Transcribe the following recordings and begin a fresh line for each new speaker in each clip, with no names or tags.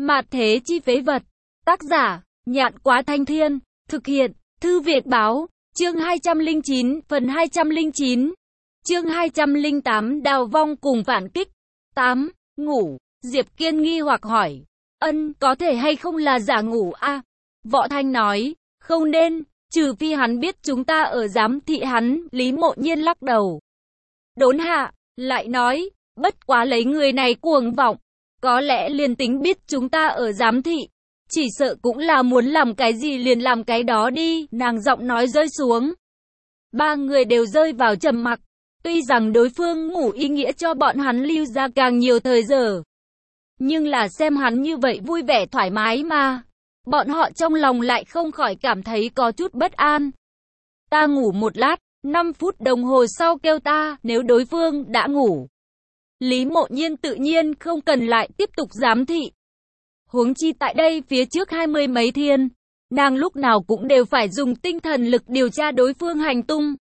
Mạt thế chi phế vật. Tác giả, Nhạn Quá Thanh Thiên. Thực hiện, Thư Việt Báo. Chương 209, phần 209. Chương 208, đào vong cùng phản kích. 8. Ngủ. Diệp Kiên nghi hoặc hỏi. Có thể hay không là giả ngủ a? Võ Thanh nói, không nên, trừ phi hắn biết chúng ta ở giám thị hắn. Lý Mộ Nhiên lắc đầu. Đốn hạ, lại nói, bất quá lấy người này cuồng vọng. Có lẽ liền tính biết chúng ta ở giám thị, chỉ sợ cũng là muốn làm cái gì liền làm cái đó đi. Nàng giọng nói rơi xuống. Ba người đều rơi vào trầm mặc. Tuy rằng đối phương ngủ ý nghĩa cho bọn hắn lưu ra càng nhiều thời giờ, nhưng là xem hắn như vậy vui vẻ thoải mái mà, bọn họ trong lòng lại không khỏi cảm thấy có chút bất an. Ta ngủ một lát, 5 phút đồng hồ sau kêu ta. Nếu đối phương đã ngủ, Lý Mộ Nhiên tự nhiên không cần lại tiếp tục giám thị. Huống chi tại đây phía trước 20 mấy thiên, nàng lúc nào cũng đều phải dùng tinh thần lực điều tra đối phương hành tung.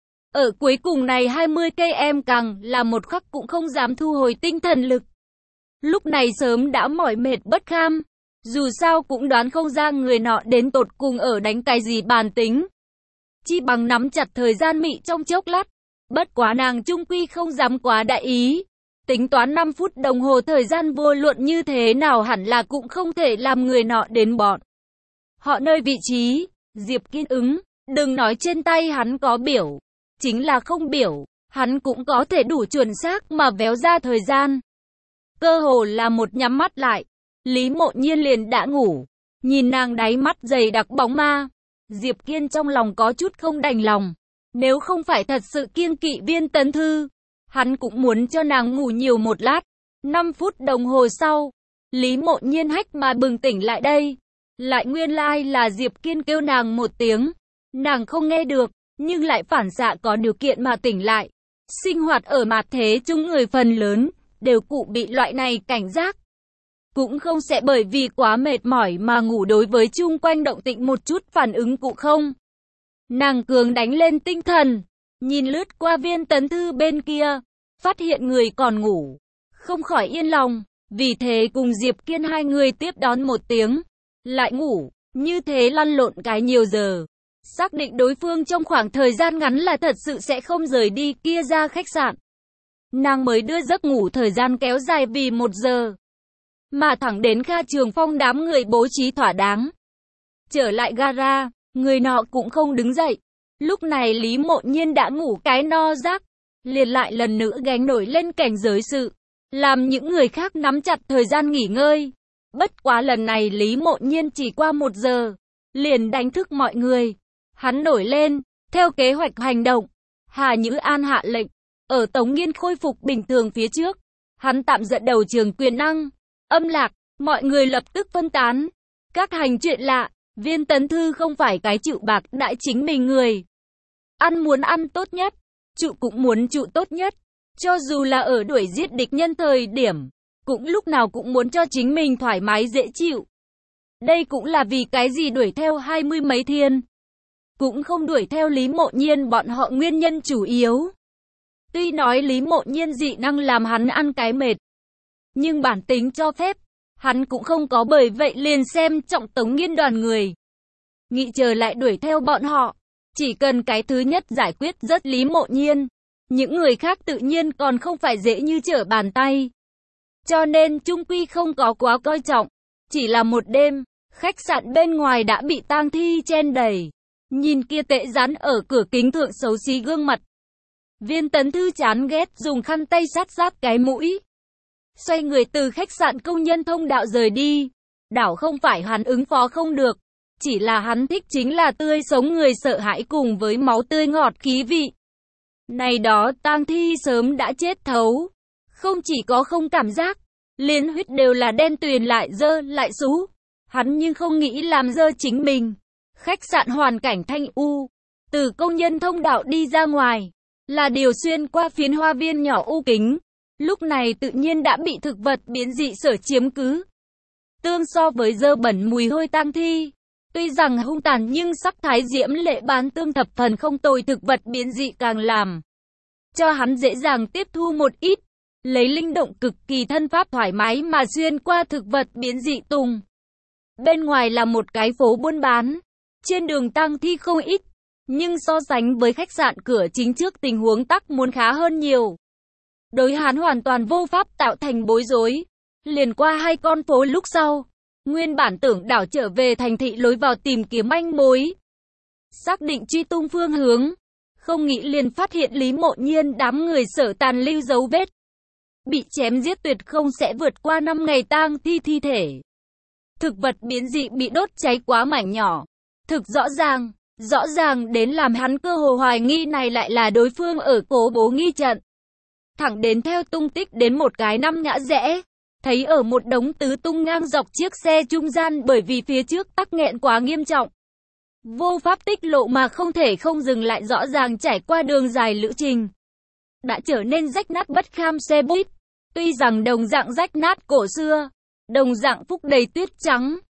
Ở cuối cùng này 20 cây em càng là một khắc cũng không dám thu hồi tinh thần lực. Lúc này sớm đã mỏi mệt bất kham, dù sao cũng đoán không ra người nọ đến tột cùng ở đánh cái gì bàn tính. Chi bằng nắm chặt thời gian mị trong chốc lát, bất quá nàng trung quy không dám quá đại ý. Tính toán 5 phút đồng hồ thời gian vô luận như thế nào hẳn là cũng không thể làm người nọ đến bọn họ nơi vị trí. Diệp Kiên ứng, đừng nói trên tay hắn có biểu, chính là không biểu, hắn cũng có thể đủ chuẩn xác mà véo ra thời gian. Cơ hồ là một nhắm mắt lại, Lý Mộ Nhiên liền đã ngủ. Nhìn nàng đáy mắt dày đặc bóng ma, Diệp Kiên trong lòng có chút không đành lòng. Nếu không phải thật sự kiêng kỵ Viên Tấn Thư, hắn cũng muốn cho nàng ngủ nhiều một lát. 5 phút đồng hồ sau, Lý Mộ Nhiên hách mà bừng tỉnh lại đây. Lại nguyên lai là Diệp Kiên kêu nàng một tiếng. Nàng không nghe được, nhưng lại phản xạ có điều kiện mà tỉnh lại. Sinh hoạt ở mạt thế chung người phần lớn đều cụ bị loại này cảnh giác. Cũng không sẽ bởi vì quá mệt mỏi mà ngủ, đối với chung quanh động tĩnh một chút phản ứng cũng không. Nàng cường đánh lên tinh thần, nhìn lướt qua Viên Tấn Thư bên kia, phát hiện người còn ngủ, không khỏi yên lòng, vì thế cùng Diệp Kiên hai người tiếp đón một tiếng, lại ngủ, như thế lăn lộn cái nhiều giờ. Xác định đối phương trong khoảng thời gian ngắn là thật sự sẽ không rời đi kia ra khách sạn, nàng mới đưa giấc ngủ thời gian kéo dài vì 1 giờ. Mà thẳng đến Kha Trường Phong đám người bố trí thỏa đáng. Trở lại gara, người nọ cũng không đứng dậy. Lúc này Lý Mộ Nhiên đã ngủ cái no giấc, liền lại lần nữa gánh nổi lên cảnh giới sự, làm những người khác nắm chặt thời gian nghỉ ngơi. Bất quá lần này Lý Mộ Nhiên chỉ qua 1 giờ, liền đánh thức mọi người. Hắn nổi lên, theo kế hoạch hành động. Hà Nhữ An hạ lệnh, ở Tống Nghiên khôi phục bình thường phía trước, hắn tạm dẫn đầu trường quyền năng, âm lạc, mọi người lập tức phân tán. Các hành chuyện lạ, Viên Tấn Thư không phải cái chịu bạc đãi chính mình người. Ăn muốn ăn tốt nhất, trụ cũng muốn trụ tốt nhất. Cho dù là ở đuổi giết địch nhân thời điểm, cũng lúc nào cũng muốn cho chính mình thoải mái dễ chịu. Đây cũng là vì cái gì đuổi theo 20 mấy thiên, cũng không đuổi theo Lý Mộ Nhiên bọn họ nguyên nhân chủ yếu. Tuy nói Lý Mộ Nhiên dị năng làm hắn ăn cái mệt, nhưng bản tính cho phép, hắn cũng không có bởi vậy liền xem trọng Tống Nghiên đoàn người. Nghĩ chờ lại đuổi theo bọn họ, chỉ cần cái thứ nhất giải quyết rất Lý Mộ Nhiên, những người khác tự nhiên còn không phải dễ như trở bàn tay. Cho nên chung quy không có quá coi trọng, chỉ là một đêm, khách sạn bên ngoài đã bị tang thi chen đầy. Nhìn kia tệ dán ở cửa kính thượng xấu xí gương mặt, Viên Tấn Thư chán ghét dùng khăn tay sát sát cái mũi, xoay người từ khách sạn công nhân thông đạo rời đi. Đảo không phải hắn ứng phó không được, chỉ là hắn thích chính là tươi sống người sợ hãi cùng với máu tươi ngọt khí vị. Này đó tang thi sớm đã chết thấu, không chỉ có không cảm giác, liền huyết đều là đen tuyền lại dơ lại xú. Hắn nhưng không nghĩ làm dơ chính mình. Khách sạn hoàn cảnh thanh u, từ công nhân thông đạo đi ra ngoài, là điều xuyên qua phiến hoa viên nhỏ u kính. Lúc này tự nhiên đã bị thực vật biến dị sở chiếm cứ. Tương so với dơ bẩn mùi hôi tang thi, tuy rằng hung tàn nhưng sắc thái diễm lệ bán tương thập phần không tồi, thực vật biến dị càng làm cho hắn dễ dàng tiếp thu một ít. lấy linh động cực kỳ thân pháp thoải mái mà xuyên qua thực vật biến dị tùng. Bên ngoài là một cái phố buôn bán, trên đường tang thi không ít, nhưng so sánh với khách sạn cửa chính trước tình huống tắc muốn khá hơn nhiều. Đối hắn hoàn toàn vô pháp tạo thành bối rối. Liền qua 2 con phố lúc sau, nguyên bản tưởng đảo trở về thành thị lối vào tìm kiếm manh mối. Xác định truy tung phương hướng, không nghĩ liền phát hiện Lý Mộ Nhiên đám người Sở tàn lưu dấu vết. Bị chém giết tuyệt không sẽ vượt qua 5 ngày tang thi thi thể. Thực vật biến dị bị đốt cháy quá mảnh nhỏ. Thực rõ ràng đến làm hắn cơ hồ hoài nghi này lại là đối phương ở cố bố nghi trận. Thẳng đến theo tung tích đến một cái 5 ngã rẽ, thấy ở một đống tứ tung ngang dọc chiếc xe trung gian bởi vì phía trước tắc nghẹn quá nghiêm trọng. Vô pháp tích lộ mà không thể không dừng lại rõ ràng trải qua đường dài lữ trình. Đã trở nên rách nát bất kham xe buýt. Tuy rằng đồng dạng rách nát cổ xưa, đồng dạng phúc đầy tuyết trắng,